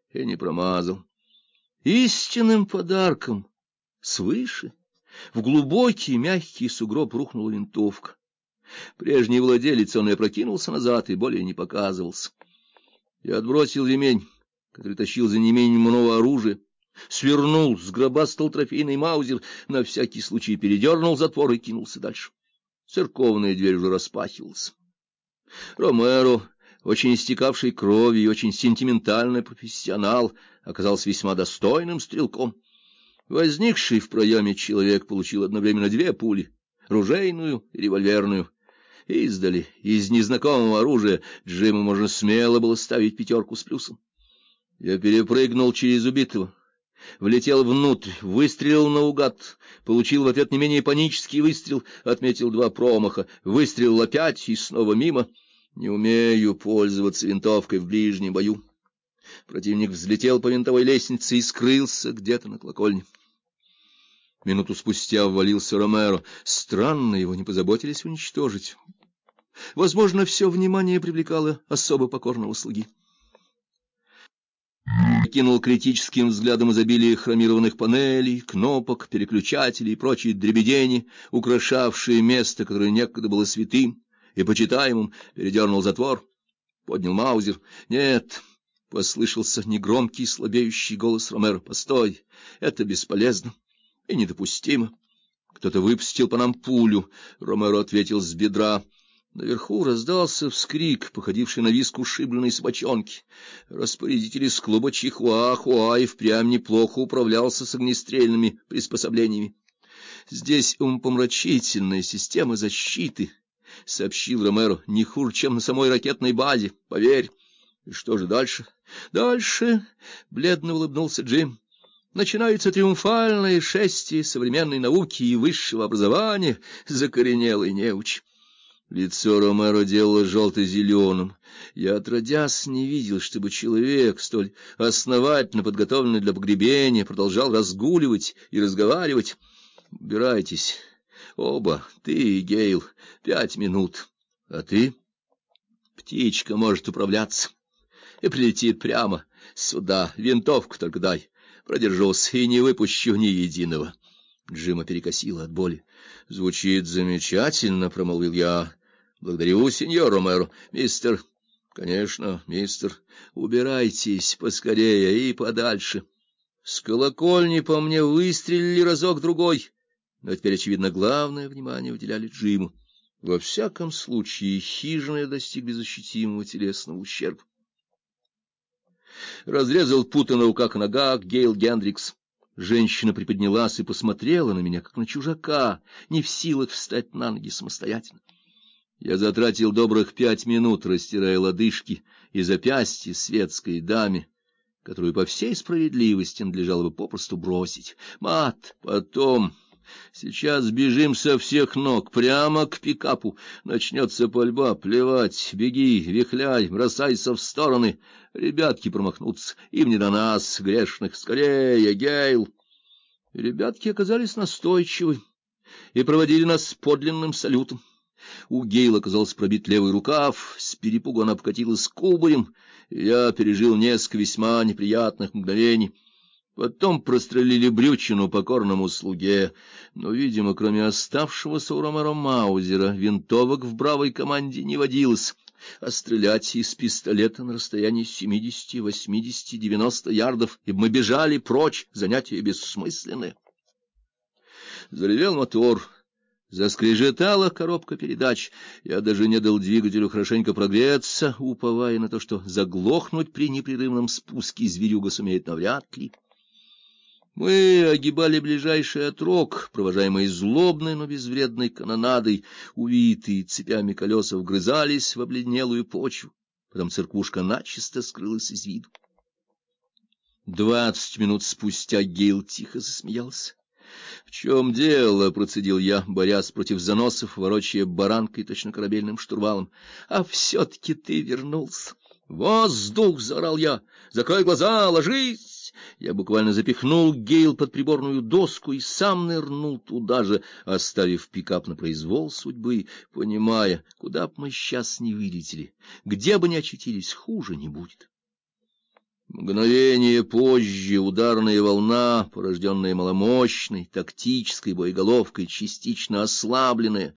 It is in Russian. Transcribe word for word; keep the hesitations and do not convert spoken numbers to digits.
и не промазал. Истинным подарком свыше в глубокий мягкий сугроб рухнула винтовка. Прежний владелец, он и опрокинулся назад и более не показывался. Я отбросил ремень, который тащил за неимением иного оружия, свернул, сгробастал трофейный маузер, на всякий случай передернул затвор и кинулся дальше. Церковная дверь уже распахивалась. Ромеро, очень истекавший кровью и очень сентиментальный профессионал, оказался весьма достойным стрелком. Возникший в проеме человек получил одновременно две пули — ружейную и револьверную. Издали, из незнакомого оружия, Джиму можно смело было ставить пятерку с плюсом. Я перепрыгнул через убитого, влетел внутрь, выстрелил наугад, получил в ответ не менее панический выстрел, отметил два промаха, выстрелил опять и снова мимо. Не умею пользоваться винтовкой в ближнем бою. Противник взлетел по винтовой лестнице и скрылся где-то на колокольне. Минуту спустя ввалился Ромеро. Странно, его не позаботились уничтожить. Возможно, все внимание привлекало особо покорного слуги. Кинул критическим взглядом изобилие хромированных панелей, кнопок, переключателей и прочие дребедени, украшавшие место, которое некогда было святым и почитаемым, передернул затвор, поднял маузер. «Нет», — послышался негромкий слабеющий голос Ромеро, — «постой, это бесполезно и недопустимо». Кто-то выпустил по нам пулю, Ромеро ответил с бедра. Наверху раздался вскрик, походивший на визг ушибленной собачонки. Распорядитель из клуба Чихуа-Хуа и впрямь неплохо управлялся с огнестрельными приспособлениями. «Здесь умопомрачительная система защиты», — сообщил Ромеро, — «не хуже, чем на самой ракетной базе, поверь». «И что же дальше?» «Дальше», — бледно улыбнулся Джим, — «начинается триумфальное шествие современной науки и высшего образования, закоренелый неуч». Лицо Ромеро делало желто-зеленым. Я, отродясь, не видел, чтобы человек, столь основательно подготовленный для погребения, продолжал разгуливать и разговаривать. «Убирайтесь. Оба, ты и Гейл. Пять минут. А ты?» «Птичка может управляться и прилетит прямо сюда. Винтовку только дай. Продержусь и не выпущу ни единого». Джима перекосило от боли. «Звучит замечательно», — промолвил я. «Благодарю, сеньор Ромеро. Мистер...» «Конечно, мистер. Убирайтесь поскорее и подальше». С колокольни по мне выстрелили разок-другой, но теперь, очевидно, главное внимание уделяли Джиму. Во всяком случае, хижина достиг безощутимого телесного ущерба. Разрезал путы на руках и ногах Гейл Гендрикс. Женщина приподнялась и посмотрела на меня, как на чужака, не в силах встать на ноги самостоятельно. Я затратил добрых пять минут, растирая лодыжки и запястья светской даме, которую по всей справедливости надлежало бы попросту бросить. Мат, потом... Сейчас бежим со всех ног, прямо к пикапу. Начнется пальба, плевать, беги, вихляй, бросайся в стороны. Ребятки промахнутся, им не до нас, грешных. Скорее, Гейл! Ребятки оказались настойчивы и проводили нас с подлинным салютом. У Гейла оказался пробит левый рукав, с перепугу она обкатилась кубарем, и я пережил несколько весьма неприятных мгновений. Потом прострелили брючину покорному слуге, но, видимо, кроме оставшегося у Ромеро Маузера, винтовок в бравой команде не водилось, а стрелять из пистолета на расстоянии семидесяти, восьмидесяти, девяноста ярдов, и мы бежали прочь, занятие бессмысленное. Заревел мотор. Заскрежетала коробка передач. Я даже не дал двигателю хорошенько прогреться, уповая на то, что заглохнуть при непрерывном спуске зверюга сумеет навряд ли. Мы огибали ближайший отрог, провожаемый злобной, но безвредной канонадой. Увитые цепями колеса вгрызались в обледенелую почву. Потом церквушка начисто скрылась из виду. Двадцать минут спустя Гейл тихо засмеялся. — В чем дело? — процедил я, борясь против заносов, ворочая баранкой точно корабельным штурвалом. — А все-таки ты вернулся. — Воздух! — заорал я. — Закрой глаза, ложись! Я буквально запихнул Гейл под приборную доску и сам нырнул туда же, оставив пикап на произвол судьбы, понимая, куда б мы сейчас не вылетели, где бы ни очутились, хуже не будет. Мгновение позже ударная волна, порожденная маломощной тактической боеголовкой, частично ослабленная,